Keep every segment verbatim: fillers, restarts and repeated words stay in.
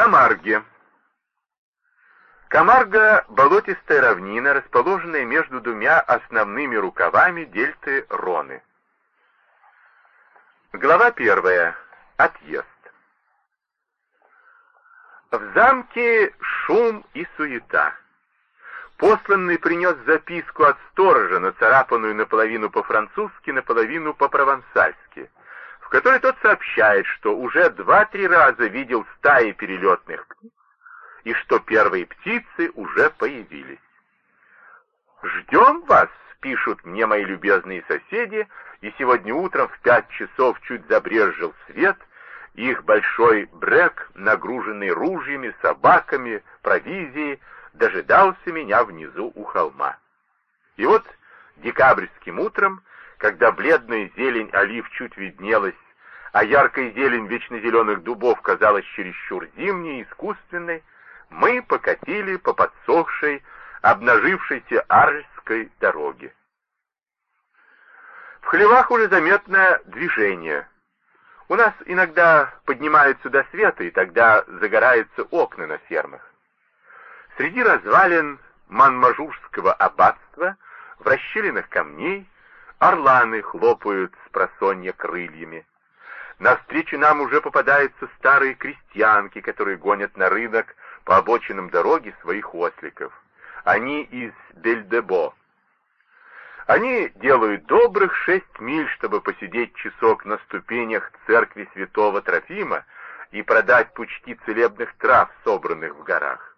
Камарге. Камарга — болотистая равнина, расположенная между двумя основными рукавами дельты Роны. Глава первая. Отъезд. В замке шум и суета. Посланный принес записку от сторожа, нацарапанную наполовину по-французски, наполовину по-провансальски, в которой тот сообщает, что уже два-три раза видел стаи перелетных птиц, и что первые птицы уже появились. «Ждем вас», — пишут мне мои любезные соседи, и сегодня утром в пять часов чуть забрезжил свет, их большой брек, нагруженный ружьями, собаками, провизией, дожидался меня внизу у холма. И вот декабрьским утром, когда бледная зелень олив чуть виднелась, а яркая зелень вечно зеленых дубов казалась чересчур зимней и искусственной, мы покатили по подсохшей, обнажившейся Арльской дороге. В хлевах уже заметно движение. У нас иногда поднимаются до света, и тогда загораются окна на фермах. Среди развалин Манмажурского аббатства, в расщелинах камней, орланы хлопают с просонья крыльями. Навстречу нам уже попадаются старые крестьянки, которые гонят на рынок по обочинам дороги своих осликов. Они из Бельдебо. Они делают добрых шесть миль, чтобы посидеть часок на ступенях церкви святого Трофима и продать пучки целебных трав, собранных в горах.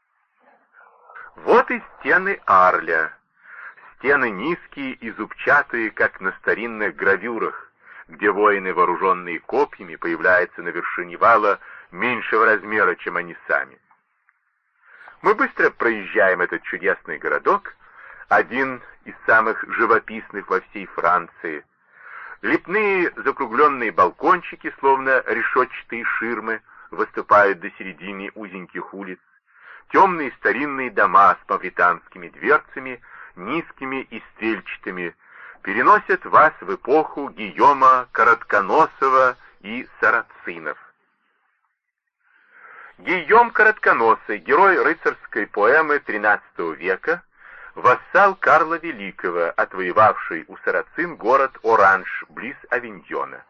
Вот и стены Арля. Стены низкие и зубчатые, как на старинных гравюрах, где воины, вооруженные копьями, появляются на вершине вала меньшего размера, чем они сами. Мы быстро проезжаем этот чудесный городок, один из самых живописных во всей Франции. Лепные закругленные балкончики, словно решетчатые ширмы, выступают до середины узеньких улиц. Темные старинные дома с мавританскими дверцами, низкими и стрельчатыми, переносят вас в эпоху Гийома Коротконосова и Сарацинов. Гийом Коротконосый, герой рыцарской поэмы тринадцатого века, вассал Карла Великого, отвоевавший у сарацин город Оранж, близ Авиньона.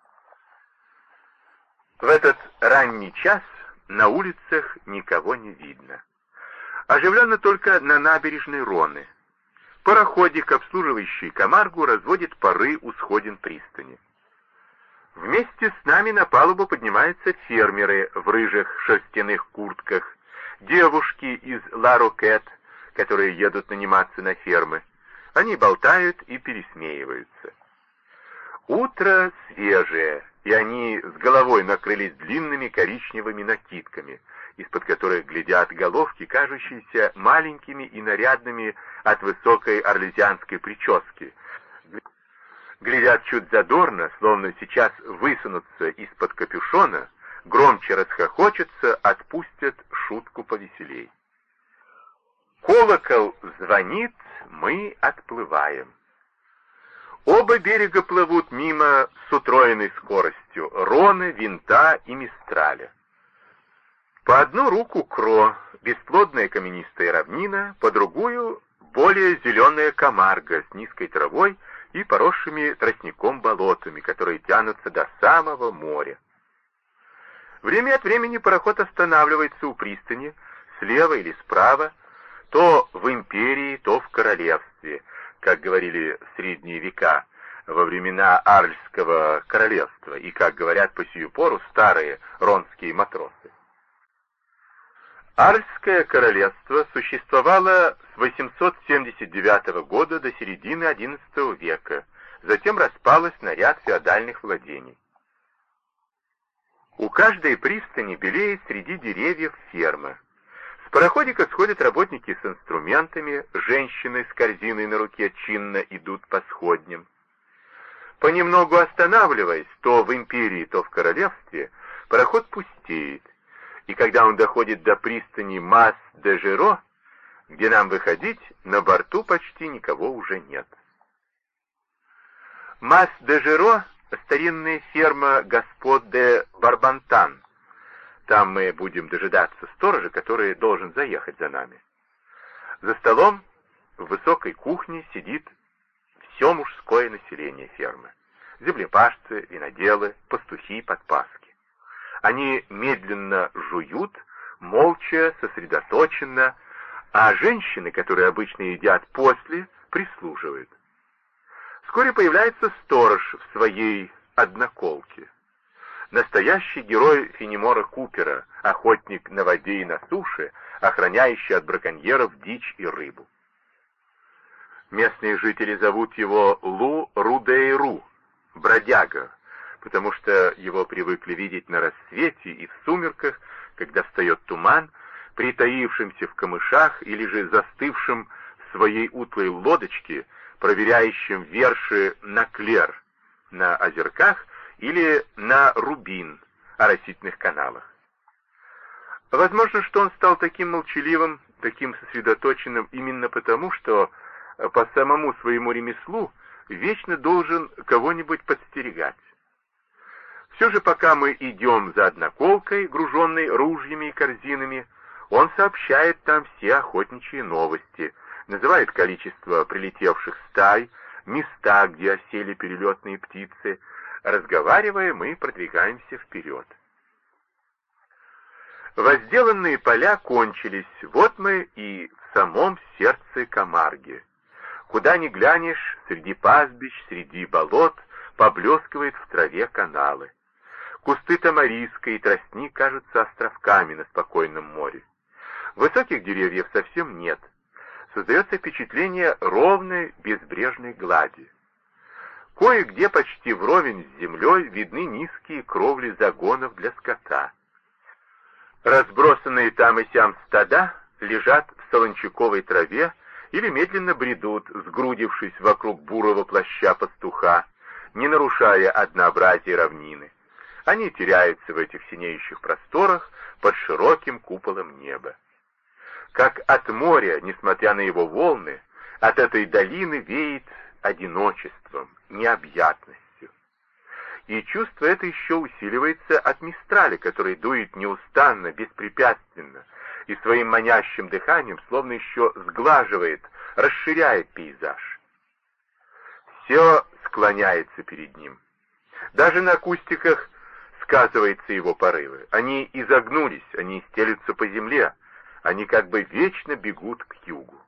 В этот ранний час на улицах никого не видно. Оживленно только на набережной Роны. Пароходик, обслуживающий Камаргу, разводит пары у сходин пристани. Вместе с нами на палубу поднимаются фермеры в рыжих шерстяных куртках, девушки из Ла-Рокет, которые едут наниматься на фермы. Они болтают и пересмеиваются. Утро свежее, и они с головой накрылись длинными коричневыми накидками, из-под которых глядят головки, кажущиеся маленькими и нарядными от высокой орлезианской прически. Глядят чуть задорно, словно сейчас высунутся из-под капюшона, громче расхохочутся, отпустят шутку повеселей. Колокол звонит, мы отплываем. Оба берега плывут мимо с утроенной скоростью Роны, Винта и Мистраля. По одну руку Кро, бесплодная каменистая равнина, по другую более зеленая Камарга с низкой травой и поросшими тростником болотами, которые тянутся до самого моря. Время от времени пароход останавливается у пристани, слева или справа, то в империи, то в королевстве, как говорили в средние века, во времена Арльского королевства, и, как говорят по сию пору, старые ронские матросы. Арльское королевство существовало с восемьсот семьдесят девятого года до середины одиннадцатого века, затем распалось на ряд феодальных владений. У каждой пристани белеет среди деревьев ферма. С пароходика сходят работники с инструментами, женщины с корзиной на руке чинно идут по сходням. Понемногу останавливаясь, то в империи, то в королевстве, пароход пустеет, и когда он доходит до пристани Мас-де-Жеро, где нам выходить, на борту почти никого уже нет. Мас-де-Жеро — старинная ферма господ де Барбантан, Там мы будем дожидаться сторожа, который должен заехать за нами. За столом в высокой кухне сидит все мужское население фермы. Землепашцы, виноделы, пастухи, подпаски. Они медленно жуют, молча, сосредоточенно, а женщины, которые обычно едят после, прислуживают. Вскоре появляется сторож в своей одноколке. Настоящий герой Фенемора Купера, охотник на воде и на суше, охраняющий от браконьеров дичь и рыбу. Местные жители зовут его Лу Рудейру, бродяга, потому что его привыкли видеть на рассвете и в сумерках, когда встает туман, притаившимся в камышах или же застывшим в своей утлой лодочке, проверяющим верши на клер, на озерках или на рубин, о растительных каналах. Возможно, что он стал таким молчаливым, таким сосредоточенным именно потому, что по самому своему ремеслу вечно должен кого-нибудь подстерегать. Все же, пока мы идем за одноколкой, груженной ружьями и корзинами, он сообщает нам все охотничьи новости, называет количество прилетевших стай, места, где осели перелетные птицы. Разговаривая, мы продвигаемся вперед. Возделанные поля кончились, вот мы и в самом сердце Камарги. Куда ни глянешь, среди пастбищ, среди болот, поблескивает в траве каналы. Кусты тамариска и тростник кажутся островками на спокойном море. Высоких деревьев совсем нет. Создается впечатление ровной безбрежной глади. Кое-где почти вровень с землей видны низкие кровли загонов для скота. Разбросанные там и сям стада лежат в солончаковой траве или медленно бредут, сгрудившись вокруг бурого плаща пастуха, не нарушая однообразие равнины. Они теряются в этих синеющих просторах под широким куполом неба. Как от моря, несмотря на его волны, от этой долины веет одиночеством, необъятностью. И чувство это еще усиливается от мистраля, который дует неустанно, беспрепятственно, и своим манящим дыханием словно еще сглаживает, расширяет пейзаж. Все склоняется перед ним. Даже на кустиках сказываются его порывы. Они изогнулись, они стелются по земле, они как бы вечно бегут к югу.